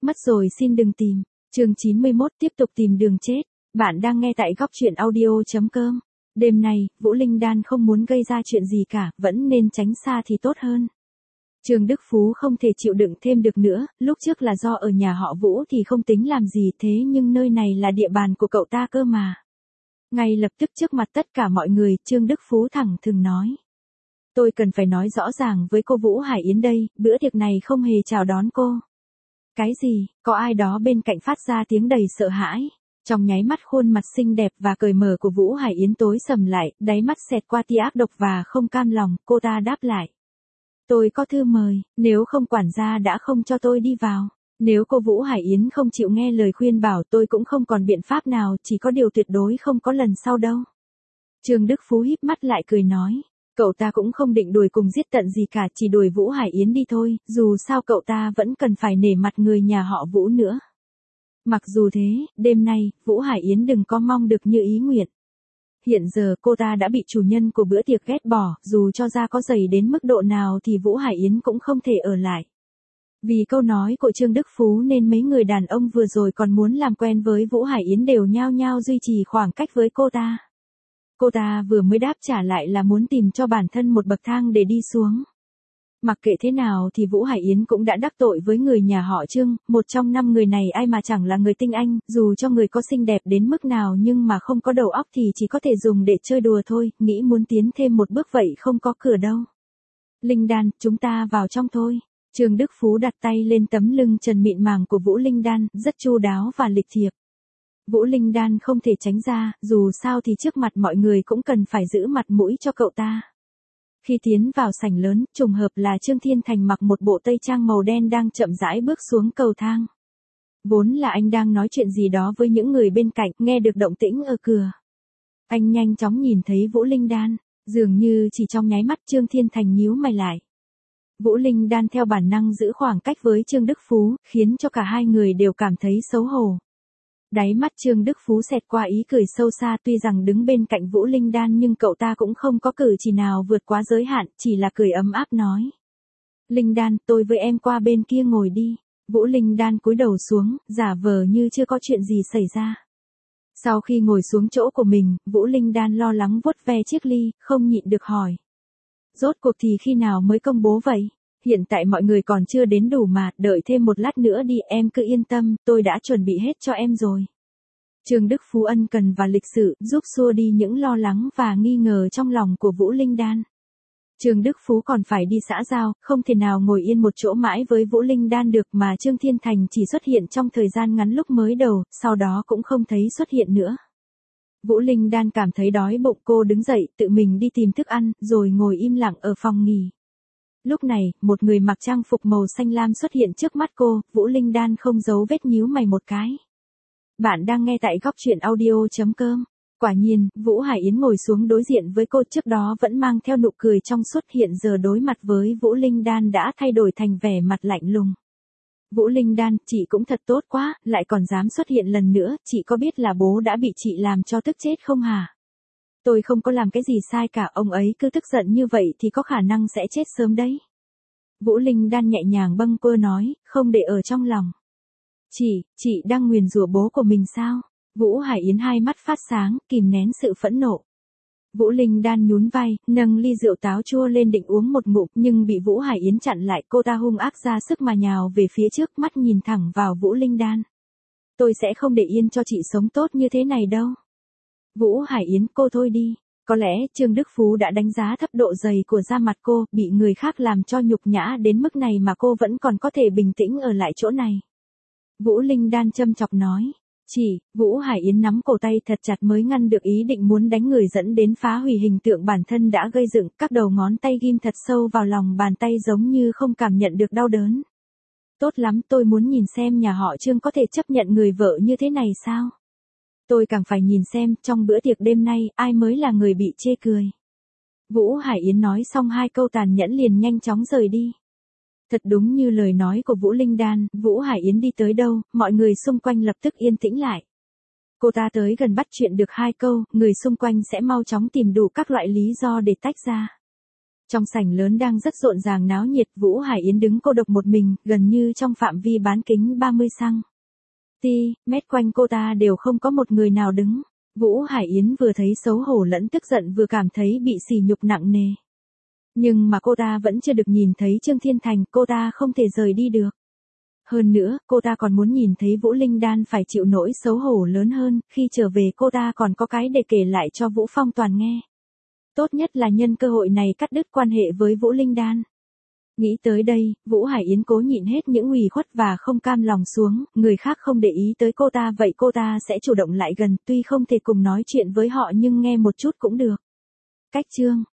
Mất rồi xin đừng tìm. Chương 91 tiếp tục tìm đường chết. Bạn đang nghe tại góc truyện audio.com. Đêm nay, Vũ Linh Đan không muốn gây ra chuyện gì cả, vẫn nên tránh xa thì tốt hơn. Trương Đức Phú không thể chịu đựng thêm được nữa, lúc trước là do ở nhà họ Vũ thì không tính làm gì thế nhưng nơi này là địa bàn của cậu ta cơ mà. Ngay lập tức trước mặt tất cả mọi người, Trương Đức Phú thẳng thừng nói. Tôi cần phải nói rõ ràng với cô Vũ Hải Yến đây, bữa tiệc này không hề chào đón cô. Cái gì, có ai đó bên cạnh phát ra tiếng đầy sợ hãi. Trong nháy mắt khuôn mặt xinh đẹp và cởi mở của Vũ Hải Yến tối sầm lại, đáy mắt xẹt qua tia ác độc và không cam lòng, cô ta đáp lại. Tôi có thư mời, nếu không quản gia đã không cho tôi đi vào. Nếu cô Vũ Hải Yến không chịu nghe lời khuyên bảo tôi cũng không còn biện pháp nào, chỉ có điều tuyệt đối không có lần sau đâu. Trương Đức Phú híp mắt lại cười nói. Cậu ta cũng không định đuổi cùng giết tận gì cả, chỉ đuổi Vũ Hải Yến đi thôi, dù sao cậu ta vẫn cần phải nể mặt người nhà họ Vũ nữa. Mặc dù thế, đêm nay, Vũ Hải Yến đừng có mong được như ý nguyện. Hiện giờ cô ta đã bị chủ nhân của bữa tiệc ghét bỏ, dù cho da có dày đến mức độ nào thì Vũ Hải Yến cũng không thể ở lại. Vì câu nói của Trương Đức Phú nên mấy người đàn ông vừa rồi còn muốn làm quen với Vũ Hải Yến đều nhao nhao duy trì khoảng cách với cô ta. Cô ta vừa mới đáp trả lại là muốn tìm cho bản thân một bậc thang để đi xuống. Mặc kệ thế nào thì Vũ Hải Yến cũng đã đắc tội với người nhà họ Trương, một trong 5 người này ai mà chẳng là người tinh anh, dù cho người có xinh đẹp đến mức nào nhưng mà không có đầu óc thì chỉ có thể dùng để chơi đùa thôi, nghĩ muốn tiến thêm một bước vậy không có cửa đâu. Linh Đan, chúng ta vào trong thôi. Trương Đức Phú đặt tay lên tấm lưng trần mịn màng của Vũ Linh Đan, rất chu đáo và lịch thiệp. Vũ Linh Đan không thể tránh ra, dù sao thì trước mặt mọi người cũng cần phải giữ mặt mũi cho cậu ta. Khi tiến vào sảnh lớn, trùng hợp là Trương Thiên Thành mặc một bộ tây trang màu đen đang chậm rãi bước xuống cầu thang. Vốn là anh đang nói chuyện gì đó với những người bên cạnh, nghe được động tĩnh ở cửa. Anh nhanh chóng nhìn thấy Vũ Linh Đan, dường như chỉ trong nháy mắt Trương Thiên Thành nhíu mày lại. Vũ Linh Đan theo bản năng giữ khoảng cách với Trương Đức Phú, khiến cho cả hai người đều cảm thấy xấu hổ. Đáy mắt Trương Đức Phú xẹt qua ý cười sâu xa, tuy rằng đứng bên cạnh Vũ Linh Đan nhưng cậu ta cũng không có cử chỉ nào vượt quá giới hạn, chỉ là cười ấm áp nói. Linh Đan, tôi với em qua bên kia ngồi đi. Vũ Linh Đan cúi đầu xuống, giả vờ như chưa có chuyện gì xảy ra. Sau khi ngồi xuống chỗ của mình, Vũ Linh Đan lo lắng vuốt ve chiếc ly, không nhịn được hỏi. Rốt cuộc thì khi nào mới công bố vậy? Hiện tại mọi người còn chưa đến đủ mà, đợi thêm một lát nữa đi, em cứ yên tâm, tôi đã chuẩn bị hết cho em rồi. Trương Đức Phú ân cần và lịch sự, giúp xua đi những lo lắng và nghi ngờ trong lòng của Vũ Linh Đan. Trương Đức Phú còn phải đi xã giao, không thể nào ngồi yên một chỗ mãi với Vũ Linh Đan được mà Trương Thiên Thành chỉ xuất hiện trong thời gian ngắn lúc mới đầu, sau đó cũng không thấy xuất hiện nữa. Vũ Linh Đan cảm thấy đói bụng, cô đứng dậy, tự mình đi tìm thức ăn, rồi ngồi im lặng ở phòng nghỉ. Lúc này, một người mặc trang phục màu xanh lam xuất hiện trước mắt cô, Vũ Linh Đan không giấu vết nhíu mày một cái. Bạn đang nghe tại góc truyện audio.com. Quả nhiên, Vũ Hải Yến ngồi xuống đối diện với cô, trước đó vẫn mang theo nụ cười trong suốt, hiện giờ đối mặt với Vũ Linh Đan đã thay đổi thành vẻ mặt lạnh lùng. Vũ Linh Đan, chị cũng thật tốt quá, lại còn dám xuất hiện lần nữa, chị có biết là bố đã bị chị làm cho tức chết không hả? Tôi không có làm cái gì sai cả, ông ấy cứ tức giận như vậy thì có khả năng sẽ chết sớm đấy. Vũ Linh Đan nhẹ nhàng bâng quơ nói, không để ở trong lòng. Chị đang nguyền rủa bố của mình sao? Vũ Hải Yến hai mắt phát sáng, kìm nén sự phẫn nộ. Vũ Linh Đan nhún vai, nâng ly rượu táo chua lên định uống một ngụm nhưng bị Vũ Hải Yến chặn lại, cô ta hung ác ra sức mà nhào về phía trước, mắt nhìn thẳng vào Vũ Linh Đan. Tôi sẽ không để yên cho chị sống tốt như thế này đâu. Vũ Hải Yến, cô thôi đi. Có lẽ Trương Đức Phú đã đánh giá thấp độ dày của da mặt cô, bị người khác làm cho nhục nhã đến mức này mà cô vẫn còn có thể bình tĩnh ở lại chỗ này. Vũ Linh Đan châm chọc nói. Vũ Hải Yến nắm cổ tay thật chặt mới ngăn được ý định muốn đánh người dẫn đến phá hủy hình tượng bản thân đã gây dựng, các đầu ngón tay ghim thật sâu vào lòng bàn tay giống như không cảm nhận được đau đớn. Tốt lắm, tôi muốn nhìn xem nhà họ Trương có thể chấp nhận người vợ như thế này sao? Tôi càng phải nhìn xem, trong bữa tiệc đêm nay, ai mới là người bị chê cười. Vũ Hải Yến nói xong hai câu tàn nhẫn liền nhanh chóng rời đi. Thật đúng như lời nói của Vũ Linh Đan, Vũ Hải Yến đi tới đâu, mọi người xung quanh lập tức yên tĩnh lại. Cô ta tới gần bắt chuyện được hai câu, người xung quanh sẽ mau chóng tìm đủ các loại lý do để tách ra. Trong sảnh lớn đang rất rộn ràng náo nhiệt, Vũ Hải Yến đứng cô độc một mình, gần như trong phạm vi bán kính 30 mét quanh cô ta đều không có một người nào đứng. Vũ Hải Yến vừa thấy xấu hổ lẫn tức giận, vừa cảm thấy bị sỉ nhục nặng nề. Nhưng mà cô ta vẫn chưa được nhìn thấy Trương Thiên Thành, cô ta không thể rời đi được. Hơn nữa, cô ta còn muốn nhìn thấy Vũ Linh Đan phải chịu nỗi xấu hổ lớn hơn, khi trở về cô ta còn có cái để kể lại cho Vũ Phong Toàn nghe. Tốt nhất là nhân cơ hội này cắt đứt quan hệ với Vũ Linh Đan. Nghĩ tới đây, Vũ Hải Yến cố nhịn hết những ủy khuất và không cam lòng xuống, người khác không để ý tới cô ta vậy cô ta sẽ chủ động lại gần, tuy không thể cùng nói chuyện với họ nhưng nghe một chút cũng được. Cách chương